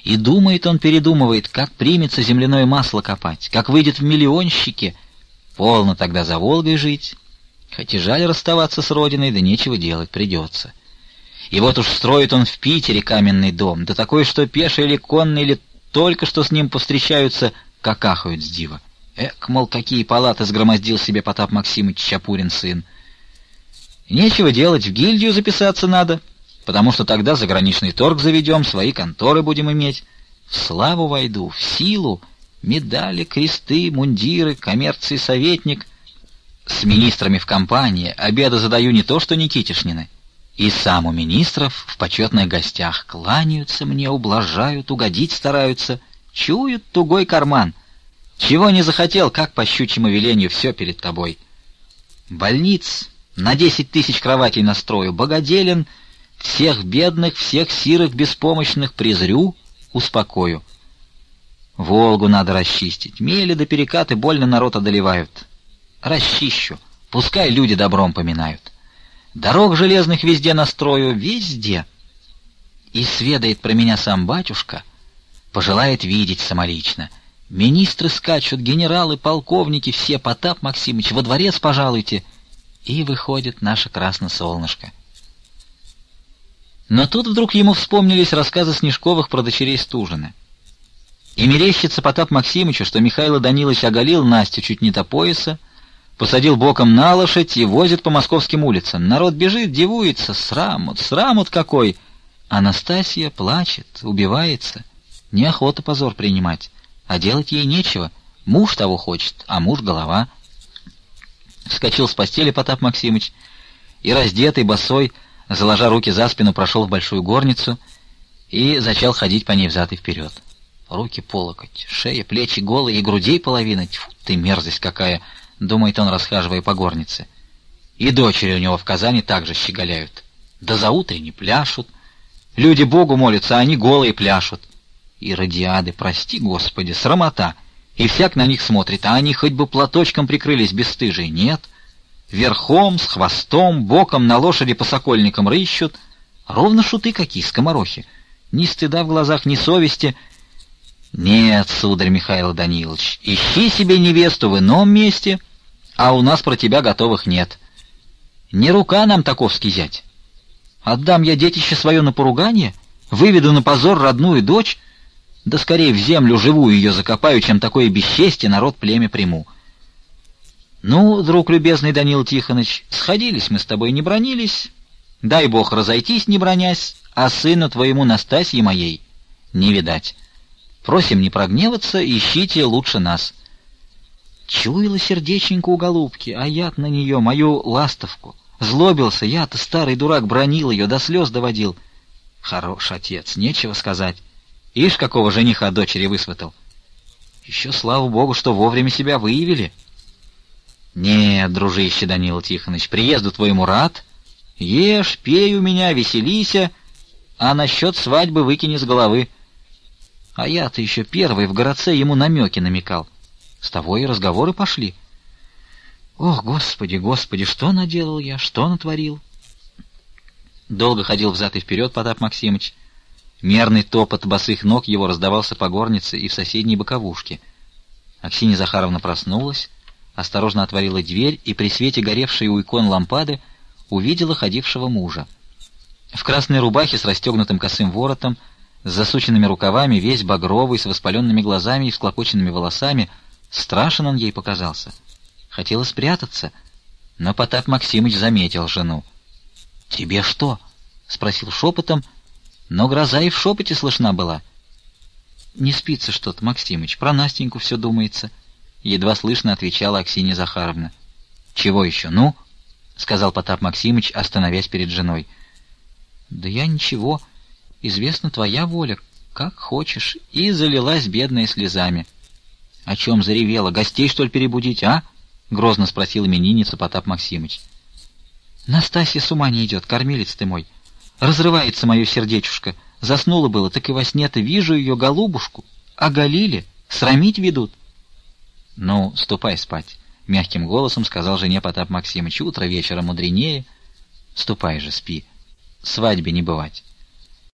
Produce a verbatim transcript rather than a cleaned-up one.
И думает он, передумывает, как примется земляное масло копать, как выйдет в миллионщики. Полно тогда за Волгой жить. Хоть и жаль расставаться с родиной, да нечего делать, придется. И вот уж строит он в Питере каменный дом, да такой, что пеший или конный, или только что с ним повстречаются, как ахают с дива. Эк, мол, какие палаты сгромоздил себе Потап Максимыч, Чапурин сын. Нечего делать, в гильдию записаться надо, потому что тогда заграничный торг заведем, свои конторы будем иметь. В славу войду, в силу, медали, кресты, мундиры, коммерции советник. С министрами в компании обеды задаю не то что Никитишнины. И сам у министров в почетных гостях кланяются мне, ублажают, угодить стараются, чуют тугой карман. Чего не захотел, как по щучьему велению, все перед тобой. Больниц на десять тысяч кроватей настрою, богоделен, всех бедных, всех сирых, беспомощных презрю, успокою. Волгу надо расчистить, мели да перекаты больно народ одолевают. Расчищу, пускай люди добром поминают. Дорог железных везде настрою, везде. И сведает про меня сам батюшка, пожелает видеть самолично. Министры скачут, генералы, полковники, все, Потап Максимыч, во дворец пожалуйте. И выходит наше красносолнышко. Но тут вдруг ему вспомнились рассказы Снежковых про дочерей Стужина. И мерещится Потап Максимычу, что Михаил Данилович оголил Настю чуть не до пояса, посадил боком на лошадь и возит по московским улицам. Народ бежит, дивуется, срамут, срамут какой. Анастасия плачет, убивается. Неохота позор принимать, а делать ей нечего. Муж того хочет, а муж голова. Вскочил с постели Потап Максимыч и, раздетый, босой, заложа руки за спину, прошел в большую горницу и зачал ходить по ней взад и вперед. Руки по локоть, шея, плечи голые и грудей половина. Тьфу ты, мерзость какая! — думает он, расхаживая по горнице. И дочери у него в Казани также щеголяют. Да за утренне пляшут. Люди Богу молятся, а они голые пляшут. И радиады, прости Господи, срамота. И всяк на них смотрит, а они хоть бы платочком прикрылись, бесстыжие. Нет. Верхом, с хвостом, боком на лошади по сокольникам рыщут. Ровно шуты какие, скоморохи. Ни стыда в глазах, ни совести. Нет, сударь Михаил Данилович, ищи себе невесту в ином месте, а у нас про тебя готовых нет. Не рука нам таковский зять. Отдам я детище свое на поругание, выведу на позор родную дочь, да скорее в землю живую ее закопаю, чем такое бесчестье народ племя приму. Ну, друг любезный Данил Тихоныч, сходились мы с тобой, не бронились, дай Бог разойтись, не бронясь, а сыну твоему Настасье моей не видать. Просим не прогневаться, ищите лучше нас. Чуяло сердеченько у голубки, а я-то на нее, мою ластовку. Злобился, я-то, старый дурак, бронил ее, до слез доводил. Хорош отец, нечего сказать. Ишь, какого жениха дочери высватал. Еще, слава богу, что вовремя себя выявили. Нет, дружище Данила Тихоныч, приезду твоему рад. Ешь, пей у меня, веселися, а насчет свадьбы выкини с головы. А я-то еще первый в городце ему намеки намекал. С того и разговоры пошли. Ох, Господи, Господи, что наделал я, что натворил? Долго ходил взад и вперед Потап Максимыч. Мерный топот босых ног его раздавался по горнице и в соседней боковушке. Аксинья Захаровна проснулась, осторожно отворила дверь и при свете горевшей у икон лампады увидела ходившего мужа. В красной рубахе с расстегнутым косым воротом, с засученными рукавами, весь багровый, с воспаленными глазами и всклокоченными волосами, страшен он ей показался. Хотела спрятаться, но Потап Максимыч заметил жену. — Тебе что? — спросил шепотом, но гроза и в шепоте слышна была. — Не спится что-то, Максимыч, про Настеньку все думается, — едва слышно отвечала Аксинья Захаровна. — Чего еще, ну? — сказал Потап Максимыч, остановясь перед женой. — Да я ничего, известна твоя воля, как хочешь, и залилась бедная слезами. — О чем заревела? Гостей, что ли, перебудить, а? — грозно спросил именинница Потап Максимыч. — Настасья с ума не идет, кормилец ты мой. Разрывается мое сердечушка. Заснула было, так и во сне-то вижу ее, голубушку. Оголили, срамить ведут. — Ну, ступай спать, — мягким голосом сказал жене Потап Максимыч. — Утро вечера мудренее. Ступай же, спи. Свадьбе не бывать.